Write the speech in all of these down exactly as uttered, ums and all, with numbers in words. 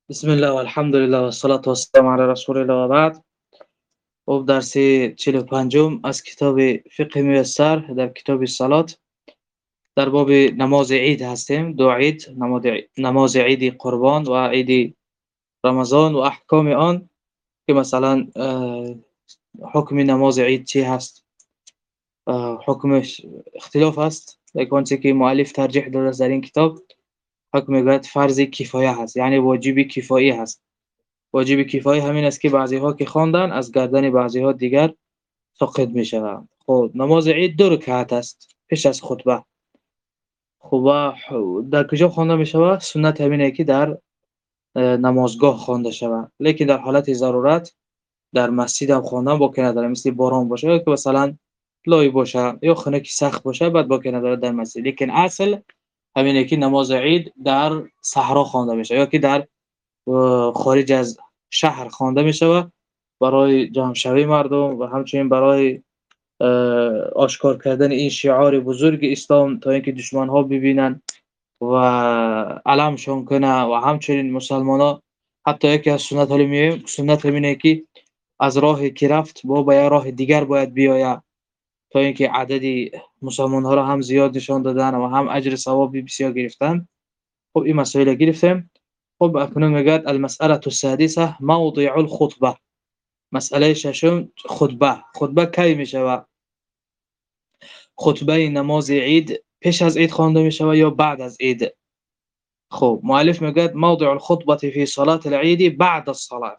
بسم الله والحمد لله والصلاة والسلام على رسول الله و بعد. خب درس چهل و پنجم از کتاب فقه میسر در کتاب صلات در باب نماز عید هستیم. دو عید، نماز نماز عید قربان و عید رمضان و احکام آن، که مثلا حکم نماز عید چی هست. حکمش اختلاف است، لیکن چه که مؤلف ترجیح داده در این کتاب حکم میگوید فرض کفایه هست، یعنی واجب کفایی هست. واجب کفایی همین است که بعضی ها که خواندن از گردن بعضی ها دیگر ساقط می شود. خب نماز عید دو رکعت است پیش از خطبه. خب در کجا خوانده می شود؟ سنت همینه که در نمازگاه خوانده شود، لیکن در حالت ضرورت در مسجد هم خواندن باکی نداره، مثل باران باشه یا که مثلا لای باشه یا خونه که سخت باشه بعد باکی نداره در مسجد. لیکن اصل همینه که نماز عید در صحرا خوانده میشه یا که در خارج از شهر خوانده می شود برای جمع شوی مردم و همچنین برای آشکار کردن این شعار بزرگ اسلام تا اینکه دشمن ها ببینن و علمشون کنه. و همچنین مسلمان ها حتی یکی از سنت ها میگیم سنت همینه که از راهی که رفت با به راه دیگر باید بیاید تا اینکه عددی مسلمان ها را هم زیاد نشان دادن و هم اجر ثواب بسیار گرفتن. خب این مسائل گرفتیم. خب اکنون میگه المسأله السادسه موضع الخطبه. مسئله ششم خطبه. خطبه کی میشود؟ خطبه نماز عید پیش از عید خوانده میشود یا بعد از عید؟ خب مؤلف میگه موضع الخطبه فی صلاه العید بعد الصلاه.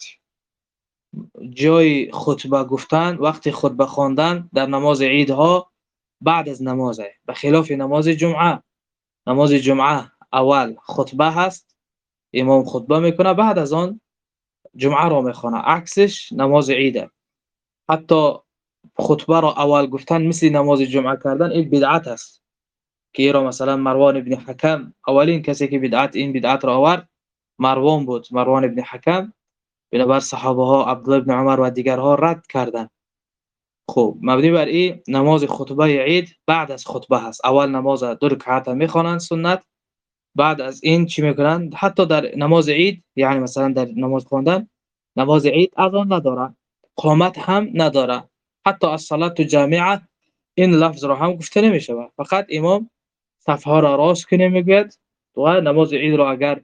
جای خطبه گفتن وقتی خطبه خواندن در نماز عید ها بعد از نماز، به خلاف نماز جمعه. نماز جمعه اول خطبه هست، امام خطبه میکنه بعد از آن جمعه را میخونه، عکسش نماز عیده. حتی خطبه را اول گفتن مثل نماز جمعه کردن این بدعت است، که را مثلا مروان ابن حکم اولین کسی که بدعت این بدعت را آورد مروان بود، مروان ابن حکم. بنابر صحابه ها عبدالله ابن عمر و دیگرها رد کردند. خب مبنی بر این نماز خطبه عید بعد از خطبه هست. اول نماز دو رکعت میخوانند سنت، بعد از این چی میکنند؟ حتی در نماز عید، یعنی مثلا در نماز خواندن نماز عید اذان نداره، قامت هم نداره، حتی الصلاه جامعه این لفظ را هم گفته نمیشه، فقط امام صفحه را راست کنه میگوید. و نماز عید را اگر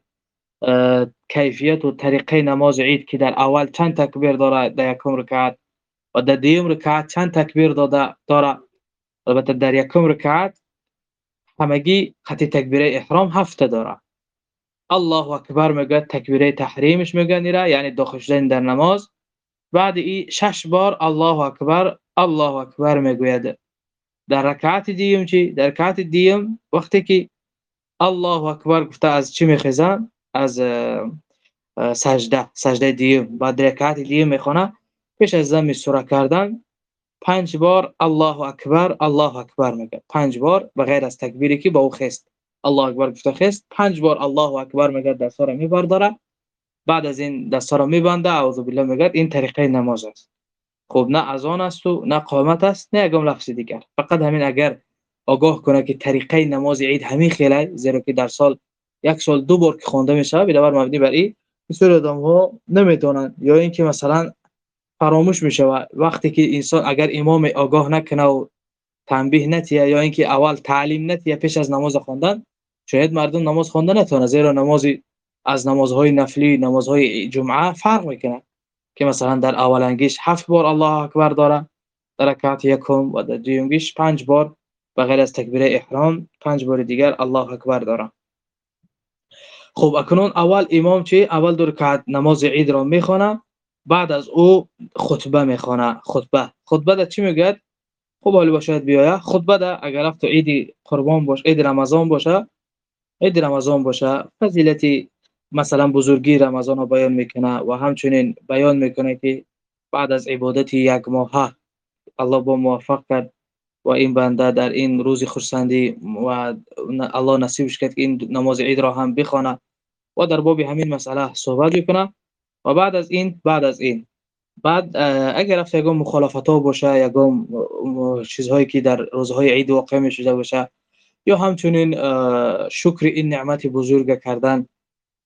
کیفیت و طریقه نماز عید که در اول چند تکبیر داره در یکم رکعت و در دوم رکعت چند تکبیر داده داره، البته در یکم رکعت همگی خط تکبیره احرام هفت داره. الله اکبر میگه تکبیره تحریمش میگه نیره، یعنی داخل شدن در نماز. بعد این شش بار الله اکبر الله اکبر میگوید. در رکعت دیوم چی؟ در رکعت دیوم وقتی که الله اکبر گفته از چی میخزن؟ از سجده، سجده دیوم. بعد رکعت دیوم میخونه پیش از ضم سوره کردن پنج بار الله اکبر الله اکبر میگه، پنج بار بغیر از تکبیری که با او خست. الله اکبر گفته خست، پنج بار الله اکبر میگه، دستا را میبرداره. بعد از این دستا را میبنده، اعوذ بالله میگه. این طریقه نماز است. خب نه اذان است و نه قامت است نه یگام لفظ دیگر، فقط همین اگر آگاه کنه که طریقه نماز عید همین خیلی، زیرا که در سال یک سال دو بار که خوانده میشه، بنابر مبنی بر این بسیار آدم ها نمیدونن یا اینکه مثلا فراموش میشه. وقتی که انسان اگر امام آگاه نکنه و تنبیه نتیه یا اینکه اول تعلیم نتیه پیش از نماز خواندن، شاید مردم نماز خوانده نتونه، زیرا نماز از نمازهای نفلی نمازهای جمعه فرق میکنه که مثلا در اولنگیش هفت بار الله اکبر داره، در رکعت یکم و در دومگیش پنج بار بغیر از تکبیر احرام پنج بار دیگر الله اکبر داره. خب اکنون اول امام چی؟ اول دو رکعت نماز عید را میخونه، بعد از او خطبه میخونه. خطبه خطبه در چی میگه؟ خب حالا باشد بیاید خطبه در اگر رفت عید قربان باشه، عید رمضان باشه، عید رمضان باشه فضیلتی مثلا بزرگی رمضان رو بیان میکنه و همچنین بیان میکنه که بعد از عبادت یک ماه الله با موفق کرد و این بنده در این روز خرسندی و الله نصیبش کرد که این نماز عید را هم بخونه و در باب همین مسئله صحبت میکنه. و بعد از این بعد از این بعد اگر رفت یگام مخالفت ها باشه، یگام چیزهایی که در روزهای عید واقع میشده باشه، یا همچنین شکر این نعمت بزرگ کردن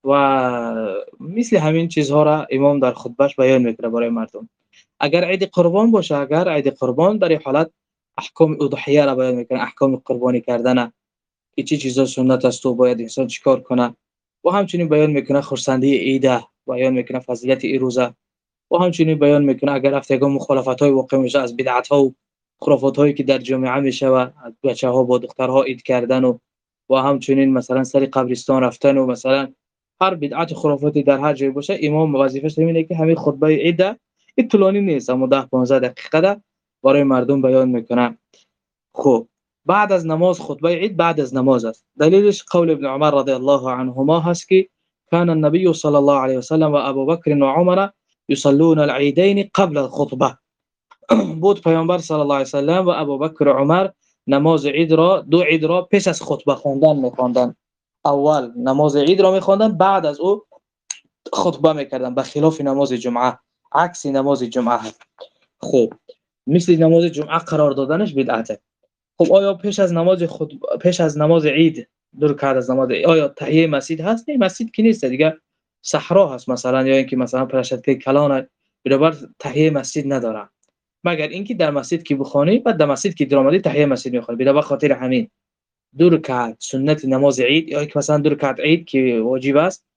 و مثل همین چیزها را امام در خطبهش بیان میکنه برای مردم. اگر عید قربان باشه، اگر عید قربان در این حالت احکام اضحیه را بیان میکنه، احکام قربانی کردن که چه چیزا سنت است و باید انسان چیکار کنه، و همچنین بیان میکنه خرسندی عید، بیان میکنه فضیلت این روزه، و همچنین بیان میکنه اگر افتگان مخالفت‌های واقع میشه از بدعت‌ها و خرافات‌هایی که در جامعه میشه و بچه‌ها با دخترها عید کردن و و همچنین مثلا سر قبرستان رفتن و مثلا هر بدعت خرافاتی در هر جای باشه، امام وظیفه‌ش اینه که همین خطبه عید این طولانی نیست، اما ده پانزده دقیقه ده برای مردم بیان میکنه. خب بعد از نماز خطبه عید بعد از نماز است. دلیلش قول ابن عمر رضی الله عنهما هست که كان النبي صلى الله عليه وسلم وابو بكر وعمر يصلون العيدين قبل الخطبه. بود پیامبر صلی الله علیه و سلم و ابوبکر و عمر نماز عید را دو عید را پیش از خطبه خواندن می‌خواندند. اول نماز عید را می‌خواندند، بعد از او خطبه می‌کردند، به خلاف نماز جمعه، عکس نماز جمعه هست. خب مثل نماز جمعه قرار دادنش بدعته. خب آیا پیش از نماز خطبه پیش از نماز عید دو رکعت از نماز عید آیا تحیه مسجد هست؟ نه، مسجد کی نیست دیگه، صحرا هست مثلا، یا اینکه مثلا پرشتک کلان برابر تحیه مسجد نداره، مگر اینکه در مسجد که بخونی بعد در مسجد که درآمدی تحیه مسجد میخونی. به خاطر همین دو رکعت سنت نماز عید، یا اینکه مثلا دو رکعت عید که واجب است،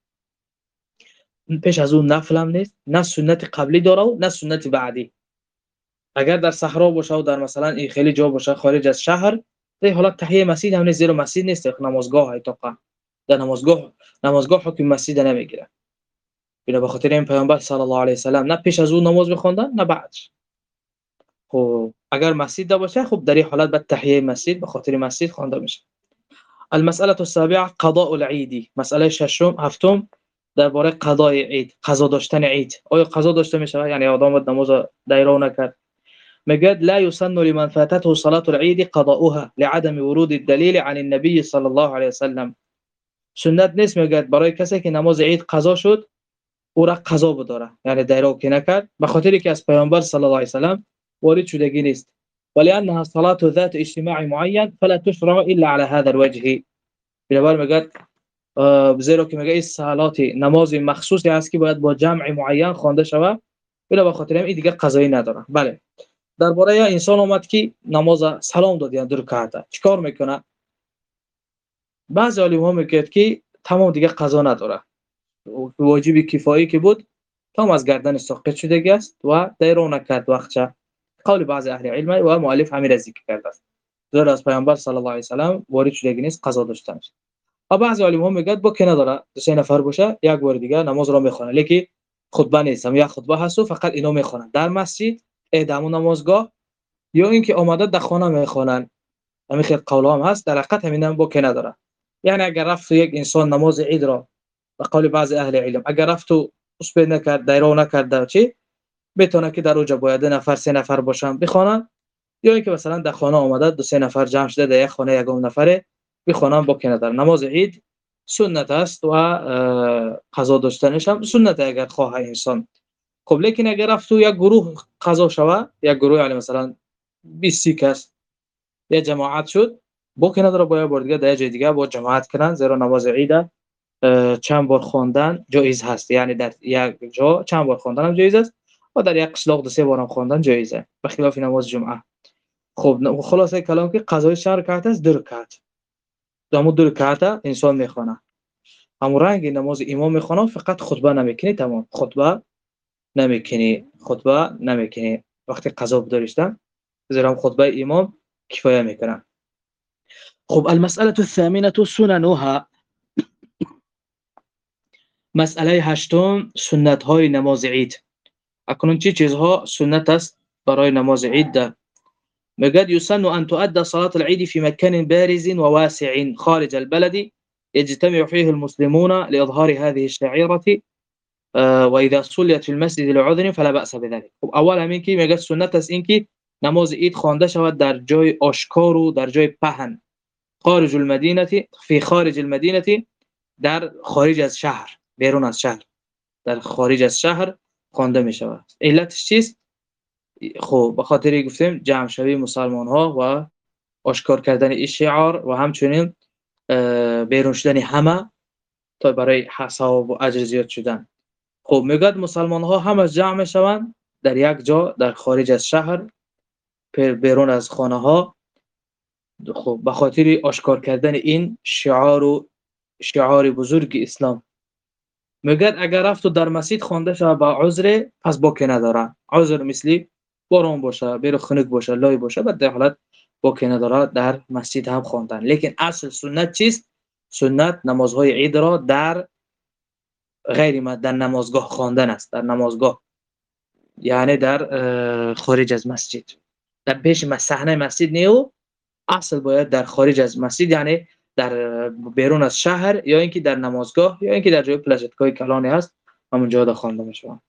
پیش از اون نفل هم نیست، نه سنت قبلی داره و نه سنت بعدی. اگر در صحرا باشه و در مثلا این خیلی جا باشه خارج از شهر، در حالت تحیه مسجد هم نیست، زیرا مسجد نیست، نمازگاه های توقع در نمازگاه نمازگاه حکم مسجد نمیگیره. به خاطر این پیامبر صلی الله علیه و سلم نه پیش از اون نماز میخوندن نه بعدش. خب اگر مسجد باشه، خب در این حالت به تحیه مسجد به خاطر مسجد خوانده میشه. المساله السابعه قضاء العید. مساله ششم هفتم درباره قضای عید، قضا داشتن عید. آیا قضا داشته میشه؟ یعنی آدم نماز دایره نکرد، میگه لا يسن لمن فاتته صلاه العيد قضاؤها لعدم ورود الدليل عن النبي صلى الله عليه وسلم. سنت نیست میگه برای کسی که نماز عید قضا شد او را قضا بداره، یعنی دایره که نکرد، به خاطری که از پیامبر صلی الله علیه و سلم وارد شدگی نیست. ولانها صلاه ذات اجتماع معين فلا تشرع الا على هذا الوجه. بنابر میگه زیرا که میگه این صلات نماز مخصوصی است که باید با جمع معین خوانده شود، بنا خاطر این دیگه قضایی نداره. بله، درباره انسان اومد که نماز سلام داد یعنی دو رکعت، چیکار میکنه؟ بعضی علما میگن که تمام دیگه قضا نداره، واجبی کفایی که بود تمام از گردن ساقط شده است و دیرو نکرد وقتشه. قول بعض اهل علم و مؤلف همین را ذکر کرده است، زیرا از پیامبر صلی الله علیه و سلم وارد شدگی نیست قضا داشتنش. و بعضی علما میگن با که نداره، سه نفر باشه یک بار دیگه نماز رو میخونه، لیکن خطبه نیست، هم یک خطبه هست و فقط اینو میخونن در مسجد اعدام نمازگاه، یا اینکه آماده در خانه میخونن. همین خیلی قولا هم هست، در حقیقت همین هم با که نداره. یعنی اگر رفت یک انسان نماز عید را به قول بعضی اهل علم اگر رفت و اسب نکرد دایره نکرد چی بتونه که در اوج باید نفر سه نفر باشن بخونن، یا اینکه مثلا در خانه آمده دو سه نفر جمع شده در یک خانه یگام نفره بخونن با که نداره. نماز عید سنت است و قضا داشتنش هم سنت اگر خواه انسان. خب لیکن اگر رفت و یک گروه قضا شوه، یک گروه یعنی مثلا بیست کس یا جماعت شد، با که نداره باید بار دیگه در جای دیگه با جماعت کنن، زیرا نماز عید چند بار خواندن جایز هست، یعنی در یک جا چند بار خواندن هم جایز است و در یک قشلاق دو سه بار هم خواندن جایزه، به خلاف نماز جمعه. خب خلاصه کلام که قضای چند رکعت است؟ دو رکعت. دامو دو رکعت انسان میخونه، همون رنگ نماز امام میخونه، فقط خطبه نمیکنی، تمام خطبه نمیکنی، خطبه نمیکنی وقتی قضا بدارشتن، زیرا خطبه امام کفایه میکنه. خب المساله الثامنه سننها. مسئله هشتم سنت های نماز عید. اکنون چه چیزها سنت است برای نماز عید؟ میگه یسن ان تؤدى صلاه العيد في مكان بارز وواسع خارج البلد يجتمع فيه المسلمون لاظهار هذه الشعيره واذا صليت في المسجد لعذر فلا باس بذلك. اول همین که میگه سنت است اینکه نماز عید خوانده شود در جای آشکار و در جای پهن، خارج المدینه، فی خارج المدینه، در خارج از شهر، بیرون از شهر، در خارج از شهر خوانده می شود. علتش چیست؟ خب به خاطر گفتیم جمع شوی مسلمان ها و آشکار کردن این شعار و همچنین بیرون شدن همه تا برای ثواب و اجر زیاد شدن. خب میگه مسلمان ها هم از جمع میشوند در یک جا در خارج از شهر، بیرون از خانه ها، خب به خاطر آشکار کردن این شعار و شعار بزرگ اسلام. میگه اگر رفت و در مسجد خوانده شود با عذر، پس باکی نداره. عذر مثلی باران باشه، بیر خنک باشه، لای باشه، بعد در حالت باکی نداره در مسجد هم خواندن. لیکن اصل سنت چیست؟ سنت نمازهای عید را در غیر مد در نمازگاه خواندن است. در نمازگاه یعنی در خارج از مسجد، در پیش صحنه مسجد نیو، اصل باید در خارج از مسجد، یعنی در بیرون از شهر، یا اینکه در نمازگاه، یا اینکه در جای پلاسیدکای کلانی هست همون جا خوانده میشه.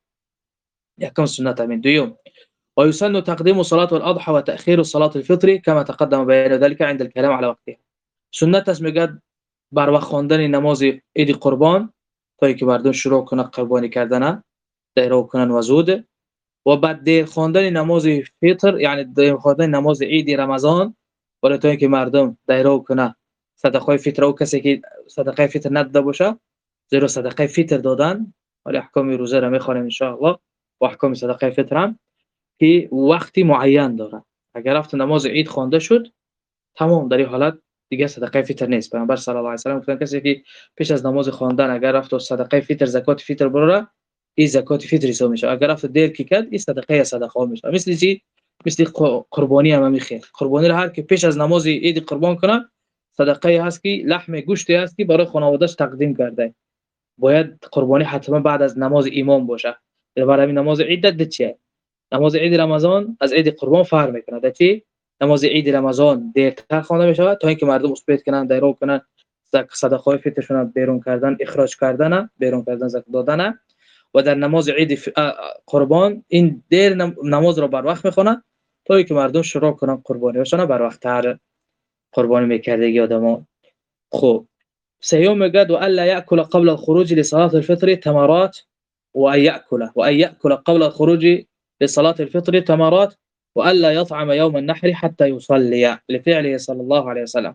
یکم سنت همین. دوم ويسن تقديم صلاة الأضحى وتأخير صلاة الفطر كما تقدم بيان ذلك عند الكلام على وقتها. سنت است میگه بر وقت خواندن نماز عید قربان تا اینکه مردم شروع کنن قربانی کردن، دایره کنن و زود، و بعد دیر خواندن نماز فطر یعنی دیر خواندن نماز عید رمضان برای تا اینکه مردم دایره کنن صدقه فطر. او کسی که صدقه فطر نداده باشه، زیرا صدقه فطر دادن ولی احکام روزه را میخوانیم ان شاء الله و احکام صدقه فطر هم که وقتی معین داره. اگر رفت نماز عید خوانده شد تمام، در این حالت دیگه صدقه فطر نیست. پیامبر صلی الله علیه و سلم گفتن کسی که پیش از نماز خواندن اگر رفت و صدقه فطر زکات فطر بره، این زکات فطر حساب میشه. اگر رفت دیر کی کرد، این صدقه صدقه میشه. مثل چی؟ مثل قربانی هم میخیر. قربانی را هر کی پیش از نماز عید قربان کنه، صدقه هست که لحم گوشتی هست که برای خانواده‌اش تقدیم کرده. باید قربانی حتما بعد از نماز امام باشه. برای همین نماز عید ده چیه؟ نماز عید رمضان از عید قربان فرق میکنه. در چی؟ نماز عید رمضان دیرتر خوانده میشه تا اینکه مردم مثبت کنن، دایره کنن، صدقه فطرشون بیرون کردن، اخراج کردن، بیرون کردن، زکات دادن. و در نماز عید قربان این دیر نماز را بر وقت میخونن تا اینکه مردم شروع کنن قربانیشون بر وقت تر قربانی میکردگی آدما. خب سيوم قد والا ياكل قبل الخروج لصلاه الفطر تمرات وان ياكل وان ياكل قبل الخروج لصلاة الفطر تمرات وألا يطعم يوم النحر حتى يصلي لفعله صلى الله عليه وسلم.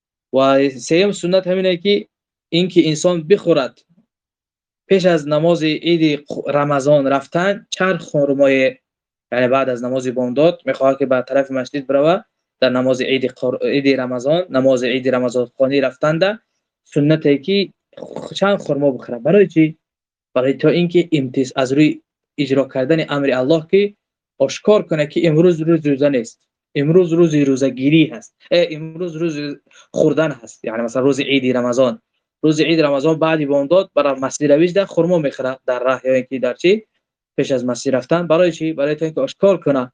و سیم سنت همینه که اینکه انسان بخورد پیش از نماز عید رمضان رفتن چند خرمای، یعنی بعد از نماز بامداد میخواد که به طرف مسجد بروه در نماز عید عید رمضان، نماز عید رمضان خوانی رفتن ده سنته که چند خرما بخوره. برای چی؟ برای تا اینکه امتیاز از روی اجرا کردن امر الله که آشکار کنه که امروز روز روزه نیست، امروز روز روزگیری هست، امروز روز خوردن هست. یعنی مثلا روز عید رمضان، روز عید رمضان بعدی بامداد برای مسجد رویش ده خرما میخره در راه یا اینکه در چی پیش از مسجد رفتن. برای چی؟ برای اینکه آشکار کنه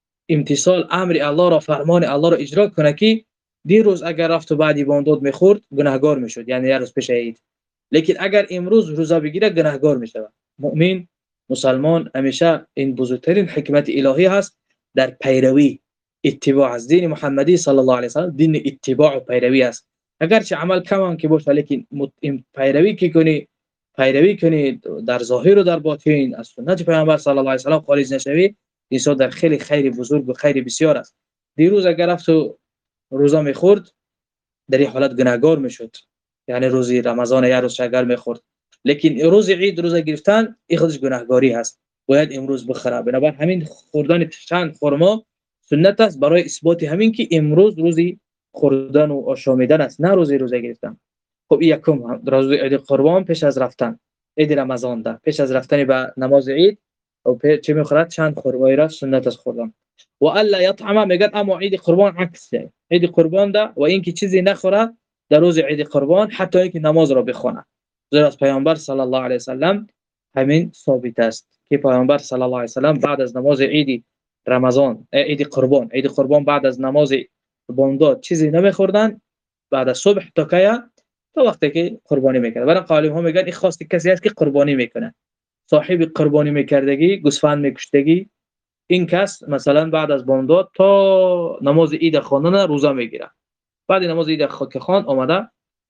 امتثال امر الله را، فرمان الله را اجرا کنه که دیروز اگر رفت و بعدی بامداد میخورد گناهگار میشد، یعنی یه روز پیش عید. لیکن اگر امروز روزه بگیره گناهگار میشه. مؤمن مسلمان همیشه این بزرگترین حکمت الهی هست در پیروی اتباع از دین محمدی صلی الله علیه و سلم. دین اتباع و پیروی است. اگرچه عمل کم که باشه، لیکن پیروی کی کنی، پیروی کنی در ظاهر و در باطن از سنت پیامبر صلی الله علیه و سلم خارج نشوی، این در خیلی خیر بزرگ و خیر بسیار است. دیروز اگر رفت و روزه میخورد در این حالت گناهگار میشد، یعنی روزی رمضان یا روز شگر میخورد. لیکن روز عید روزه گرفتن این خودش گناهگاری هست، باید امروز بخوره. بنابر همین خوردن چند خرما سنت است برای اثبات همین که امروز روزی خوردن و آشامیدن است، نه روزی روزه گرفتن. خب یکم روز عید قربان پیش از رفتن عید رمضان ده، پیش از رفتن به نماز عید او چه میخورد؟ چند خرمایی را سنت است خوردن. و الا یطعم، میگه اما عید قربان عکسه. عید قربان ده و اینکه چیزی نخوره در روز عید قربان حتی اینکه نماز را بخونه. زیرا از پیامبر صلی الله علیه و سلم همین ثابت است که پیامبر صلی الله علیه و سلم بعد از نماز عید رمضان عید قربان عید قربان بعد از نماز بامداد چیزی نمیخوردن بعد از صبح تا که تا وقتی که قربانی میکنه. برای قالب ها میگن این خاص کسی است که قربانی میکنه، صاحب قربانی میکردگی، گوسفند میکشتگی، این کس مثلا بعد از بامداد تا نماز عید خواندن روزه میگیره. بعد نماز عید که خواند آمده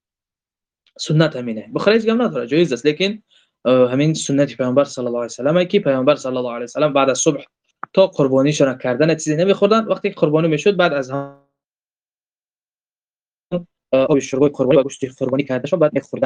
سنت همینه. بخاری گم نداره، جایز است، لیکن همین سنت پیامبر صلی الله علیه و سلم که پیامبر صلی الله علیه و سلم بعد از صبح تا قربانیشون کردن چیزی نمیخوردن. وقتی قربانی میشد بعد از آب شوربه قربانی و گوشت قربانی کرده شد بعد میخوردن.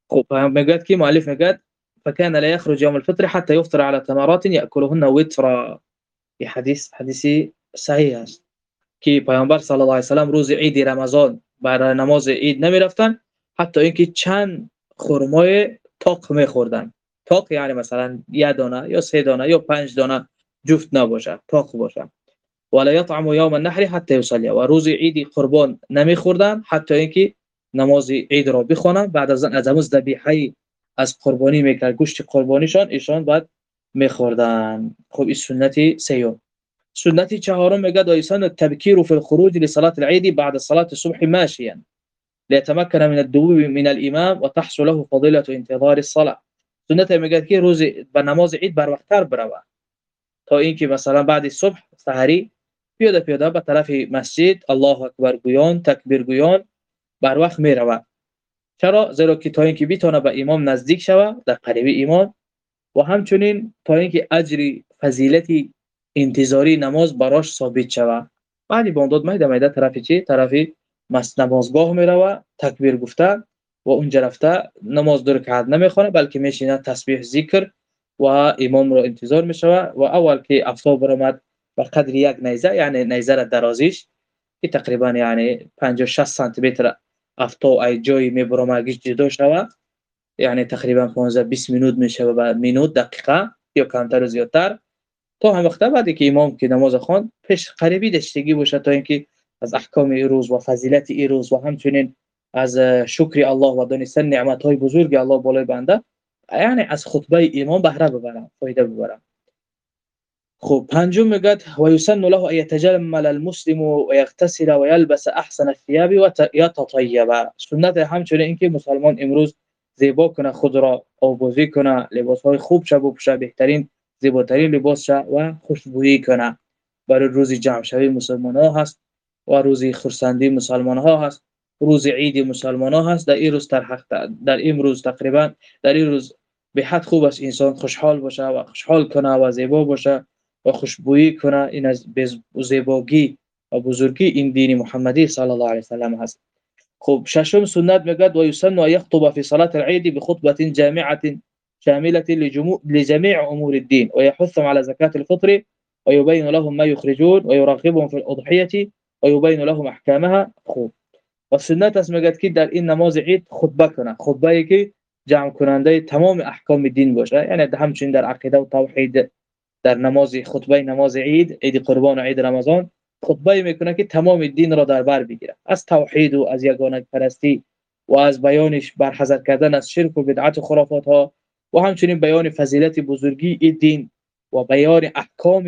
خب میگه که مؤلف میگه فكان لا يخرج يوم الفطر حتى يفطر على تمرات يأكلهن وترا. این حدیث حدیثی صحیح است که پیامبر صلی الله علیه و سلم روز عید رمضان برای نماز عید نمیرفتن حتی اینکه چند خرمای تاق میخوردن. تاق یعنی مثلا یک دانه یا سه دانه یا پنج دانه جفت نباشه، تاق باشه. ولا يطعم يوم النحر حتى يصلي. و روز عید قربان نمیخوردن حتی اینکه نماز عید را بخونن. بعد از از همون ذبیحه از قربانی میکرد گوشت قربانیشان ایشان بعد میخوردن. خب این سنتی سیوم. سنة چهارم میگه دایسان التبکیر في الخروج لصلاة العيد بعد صلاة الصبح ماشيا ليتمكن من الدنو من الامام وتحصل له فضيلة انتظار الصلاة. سنت میگه که روز به نماز عید بر وقتتر بروه تا اینکه مثلا بعد صبح سحری پیاده پیاده به طرف مسجد الله اکبر گویان تکبیر گویان بر وقت میروه. چرا؟ زیرا که تا اینکه بتونه به امام نزدیک شوه در قریب امام و همچنین تا اینکه اجر فضیلتی انتظاری نماز براش ثابت شوه. بعد بامداد میده میده طرف چی؟ طرف مس نمازگاه میروه تکبیر گفته و اونجا رفته نماز دو رکعت نمیخونه بلکه میشینه تسبیح ذکر و امام رو انتظار میشوه. و اول که آفتاب برآمد به قدر یک نیزه یعنی نیزه را درازیش که تقریبا یعنی پنجاه شصت سانتی متر آفتاب ای جای میبرامگیش جدا شوه یعنی تقریبا پانزده بیست مینوت میشه و مینوت دقیقه یا کمتر و زیادتر تا هم وقت بعدی که امام که نماز خوان پیش قریبی داشتگی باشه تا اینکه از احکام این روز و فضیلت این روز و همچنین از شکر الله و دانستن نعمت‌های بزرگ الله بالای بنده یعنی از خطبه امام بهره ببرم فایده ببرم. خب پنجم میگه و یسن له ان يتجمل المسلم ويغتسل ويلبس احسن الثياب ويتطيب. سنت همچنین اینکه مسلمان امروز زیبا کنه خود را آبوزی کنه لباس‌های خوب شب و بپوشه بهترین زیباترین لباس شه و خوشبویی کنه. برای روز جمع شوی مسلمان ها هست و روز خرسندی مسلمان ها هست روز عید مسلمان ها هست. در این روز در حق در این روز تقریبا در این روز به حد خوب است انسان خوشحال باشه و خوشحال کنه و زیبا باشه و خوشبویی کنه. این از زیبایی و بزرگی این دین محمدی صلی الله علیه و سلم هست. خب ششم سنت میگه و یسن ان یخطب فی صلاه العید بخطبه جامعه شامله لجميع امور الدين ويحثهم على زكاه الفطر ويبين لهم ما يخرجون ويرغبهم في الاضحيه ويبين لهم احكامها. خوب و سنت است میگه که در این نماز عید خطبه کنه خطبه ای که جمع کننده تمام احکام دین باشه یعنی همچنین در عقیده و توحید در نماز خطبه نماز عید عید قربان و عید رمضان خطبه میکنه که تمام دین را در بر بگیره از توحید و از یگانه پرستی و از بیانش برحذر کردن از شرک و بدعت و خرافات ها و همچنین بیان فضیلت بزرگی این دین و بیان احکام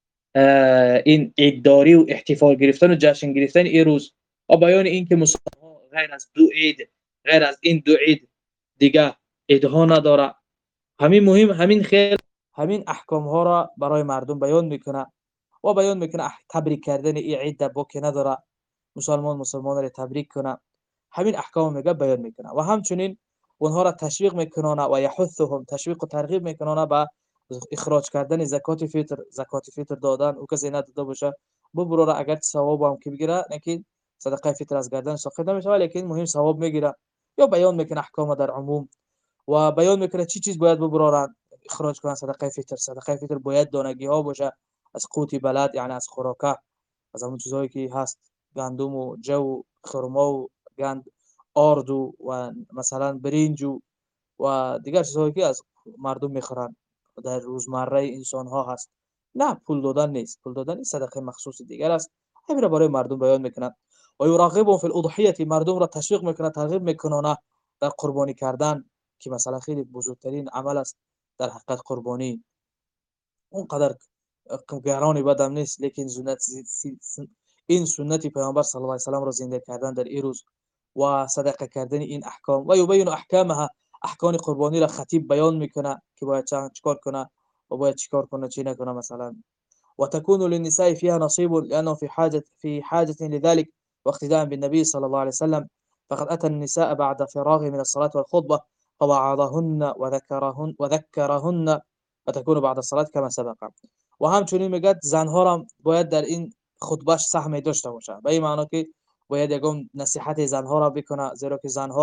این عیدداری و احتفال گرفتن و جشن گرفتن این روز و بیان این که مسلمان غیر از دو عید غیر از این دو عید دیگه عیدها نداره. همین مهم همین خیر همین احکام ها را برای مردم بیان میکنه و بیان میکنه تبریک کردن این عید با که نداره مسلمان مسلمان را تبریک کنه. همین احکام میگه بیان میکنه و همچنین اونها را تشویق میکنه و یحثهم تشویق و ترغیب میکنه به اخراج کردن زکات فطر زکات فطر دادن او کسی نداده باشه ببره اگر ثواب هم که بگیره اینکه صدقه فطر از گردن ساقط نمیشه ولی مهم ثواب میگیره. یا بیان میکنه احکام در عموم و بیان میکنه چی چیز باید ببرن اخراج کنن صدقه فطر. صدقه فطر باید دانگی ها باشه از قوت بلد یعنی از خوراکه از اون چیزایی که هست گندم و جو خرما و گند آرد و مثلا برنج و دیگر چیزهایی که از مردم میخورن در روزمره انسان ها هست. نه پول دادن نیست پول دادن صدقه مخصوص دیگر است همین را برای مردم بیان میکنن. و یراغبهم فی الاضحیه مردم را تشویق میکنه ترغیب میکنه در قربانی کردن که مثلا خیلی بزرگترین عمل است در حقیقت قربانی اونقدر گرانی بدم نیست لیکن سنت این سنتی پیامبر صلی الله علیه و سلم را زنده کردن در این روز و صدقه کردن این احکام و یبین احکامها احکام قربانی را خطیب بیان میکنه که باید چیکار کنه و باید چیکار کنه چی نکنه مثلا. وتكون للنساء فيها نصيب لانه في حاجه في حاجه لذلك واقتداء بالنبي صلى الله عليه وسلم فقد اتى النساء بعد فراغه من الصلاه والخطبه فوعظهن وذكرهن وذكرهن وتكون بعد الصلاه كما سبق. و همچنین میگه زنها را باید در این خطبهش سهمی داشته باشه به این معنی که باید یگام نصیحت زنها را بکنه زیرا که زنها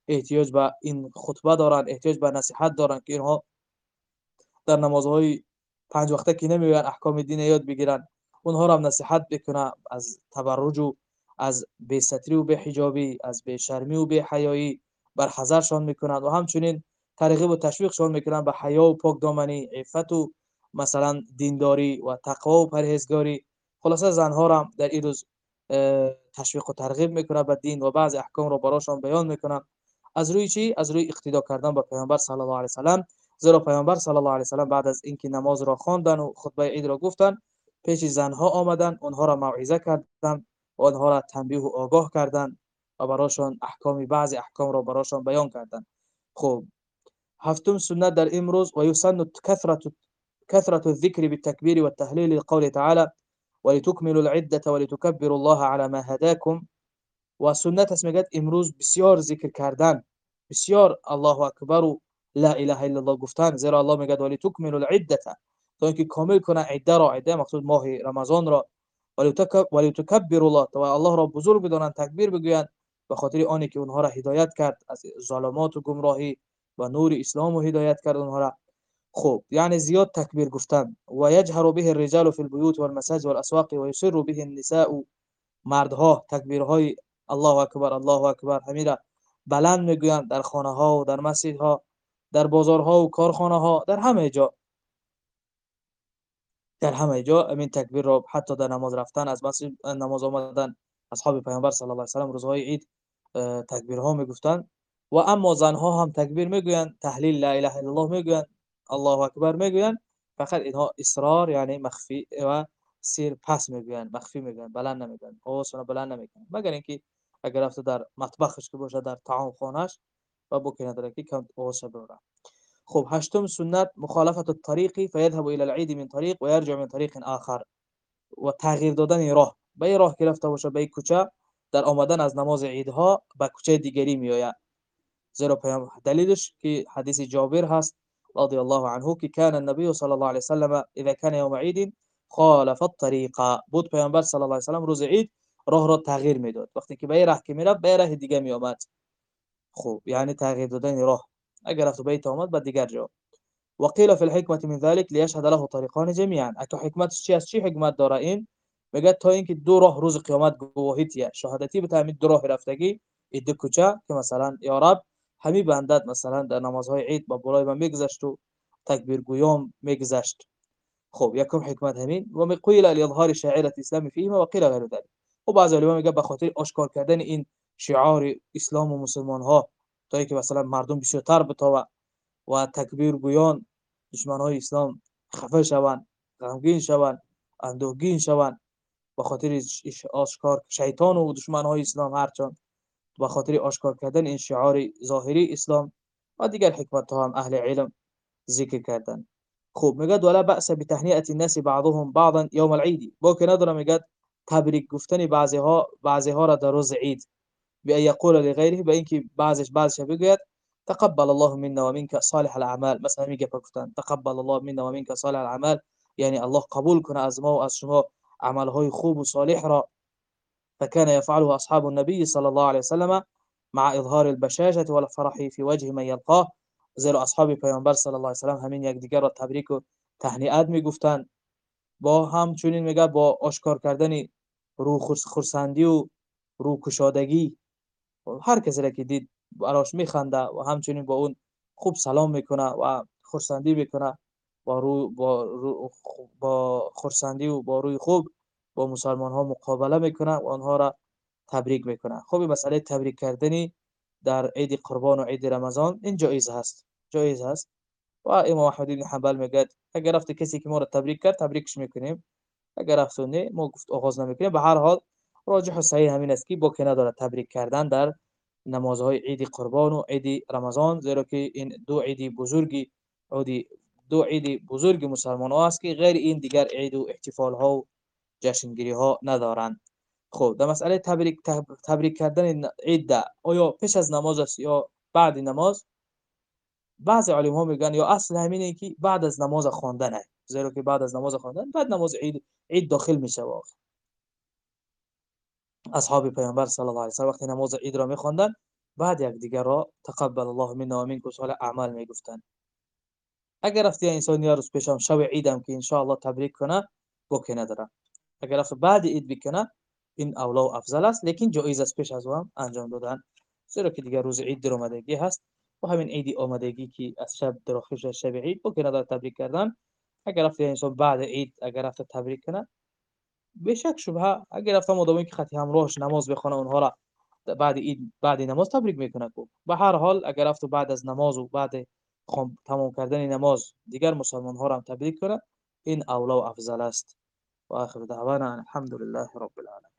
احتیاج به این خطبه دارند، احتیاج به نصیحت دارند که اینها در نمازهای پنج وقته که نمیگن احکام دین یاد بگیرن، اونها را هم نصیحت بکنه از تبرج و از بی‌ستری و بی‌حجابی، از بی‌شرمی و بی‌حیایی برحذرشان میکنند و همچنین ترغیب و تشویقشان میکنند به حیا و پاکدامنی، عفت و مثلا دینداری و تقوا و پرهیزگاری. خلاصه زنها را هم در این روز تشویق و ترغیب میکنه به دین و بعض احکام را براشان بیان میکنه. از روی چی؟ از روی اقتدا کردن با پیامبر صلی الله علیه و سلم. زیرا پیامبر صلی الله علیه و سلم بعد از اینکه نماز را خواندن و خطبه عید را گفتن، پیش زنها آمدن، اونها را موعظه کردند و آنها را تنبیه و آگاه کردند و براشان احکام بعضی احکام را براشان بیان کردند. خب هفتم سنت در امروز و یسن کثرت كثرة الذكر بالتكبير والتهليل لقوله تعالى ولتكملوا العدة ولتكبروا الله على ما هداكم. و سنت است میگه امروز بسیار ذکر کردن، بسیار الله اکبر و لا اله الا الله گفتن، زیرا الله میگه ولتكملوا العدة، تا اینکه کامل کنه عده را، عده مقصود ماه رمضان را، ولتكبروا الله، تا الله را بزرگ بدانند، تکبیر بگویند به خاطر آنی که اونها را هدایت کرد از ظلمات و گمراهی و نور اسلام و هدایت کرد اونها را. خب یعنی زیاد تکبیر گفتن. و یجهر به الرجال فی البیوت والمساجد والاسواق و یسر به النساء، مردها تکبیرهای الله اکبر الله اکبر همین بلند میگویند در خانه ها و در مسجد ها، در بازارها و کارخانه ها، در همه جا، در همه جا همین تکبیر را حتی در نماز رفتن از مسجد نماز آمدن اصحاب پیامبر صلی الله علیه و سلم روزهای عید تکبیرها میگفتند. و اما زنها هم تکبیر میگویند، تهلیل لا اله الا الله میگویند، الله اکبر میگویند، فقط اینها اصرار یعنی مخفی و سیر پس میگویند، مخفی میگویند، بلند نمیگویند، آواز بلند نمیگویند، مگر اینکه اگر رفته در مطبخش که باشه در طعام خانهش و بوکی نداره که کم آواز ببره. خب هشتم سنت مخالفت الطريق فيذهب الى العيد من طريق ويرجع من طريق آخر. و تغییر دادن راه، به راه که رفته باشه به کوچه، در آمدن از نماز عیدها به کوچه دیگری میآید. زیرا پیام دلیلش که حدیث جابر هست رضی الله عنه که کان النبی صلی الله علیه و سلم اذا كان يوم عید خالف الطريق، بود پیامبر صلی الله علیه و سلم روز عید راه را تغییر میداد، وقتی که به راه که میرفت به راه دیگه می آمد. خب یعنی تغییر دادن راه، اگر رفت بیت آمد به دیگر جا. وقيل في الحكمة من ذلك ليشهد له طريقان جميعا. اكو حکمتش چی است؟ چی حکمت داره این؟ میگه تا اینکه دو راه روز قیامت گواهیتیه، شهادتی به همین دو راه رفتگی ایده کوچه که مثلا یا رب همین بندت مثلا در نمازهای عید با بالای من میگذشت و تکبیر گویان میگذشت. خب یکم حکمت همین. و قیل لاظهار شعائر الاسلام فيهما وقيل غير ذلك. و بعضی علما میگه به خاطر آشکار کردن این شعار اسلام و مسلمان ها، تا اینکه مثلا مردم بیشتر بتاوه و تکبیر گویان دشمنان اسلام خفه شوند، غمگین شوند، اندوهگین شوند، به خاطر آشکار شیطان و دشمنان اسلام هرچند به خاطر آشکار کردن این شعار ظاهری اسلام و دیگر حکمت ها هم اهل علم ذکر کردن. خوب میگه ولا بأس بتهنئه الناس بعضهم بعضا يوم العيد، با که نداره میگه تبریک گفتن بعضی ها بعضی ها را در روز عید، بأن يقول لغيره، به اینکه بعضش بعضش بگوید تقبل الله منا ومنك صالح الاعمال، مثلا میگه گفتن تقبل الله منا ومنك صالح الاعمال، یعنی الله قبول کنه از ما و از شما عمل های خوب و صالح را. فكان يفعله اصحاب النبي صلى الله عليه وسلم مع اظهار البشاشة والفرح في وجه من يلقاه. زیرا اصحاب پیامبر صلی الله علیه و سلم همین یکدیگر را تبریک و تهنئت میگفتند، با همچنین میگه با آشکار کردن رو خرسندی و رو کشادگی، هر کسی را که دید براش میخنده و همچنین با اون خوب سلام میکنه و خرسندی میکنه، با رو با رو با خرسندی و با روی خوب با مسلمان ها مقابله میکنه و آنها را تبریک میکنه. خب مسئله تبریک کردنی در عید قربان و عید رمضان این جایز هست، جایز هست. و امام احمد بن حنبل میگه اگر رفت کسی که ما را تبریک کرد تبریکش میکنیم، اگر رفت نه ما گفت آغاز نمیکنیم. به هر حال راجح و صحیح همین است که با که نداره تبریک کردن در نمازهای عید قربان و عید رمضان، زیرا که این دو عید بزرگی عید دو عید بزرگ مسلمان ها است که غیر این دیگر عید و احتفال ها و جشنگیری ها ندارند. خب در مسئله تبریک تبریک کردن عید، آیا پیش از نماز است یا بعد نماز؟ بعضی علما میگن یا اصل همینه که بعد از نماز خواندنه، زیرا که بعد از نماز خواندن بعد نماز عید عید داخل میشه. اصحاب پیامبر صلی الله علیه و سلم وقتی نماز عید را میخواندن بعد یکدیگر را تقبل الله منا و منکم صالح اعمال میگفتند. اگر رفتی انسان یا روز پیشم شب عیدم که ان شاء الله تبریک کنه بوکی نداره. اگر رفت بعد عید بکنه این اولا و افضل است، لیکن جایز است پیش از آن انجام دادن، زیرا که دیگر روز عید در آمدگی هست و همین عید آمدگی که از شب در آخر شب عید بوکی نداره تبریک کردن. اگر رفت انسان بعد عید اگر رفت تبریک کنه بشک شبهه اگر رفت مداوم که خطی همراهش نماز بخونه اونها را بعد عید بعد نماز تبریک میکنه. کو به هر حال اگر رفت بعد از نماز و بعد خم تمام کردن نماز دیگر مسلمان ها را هم تبریک کنه این اولا و افضل است. و آخر دعوانا الحمد لله رب العالمین.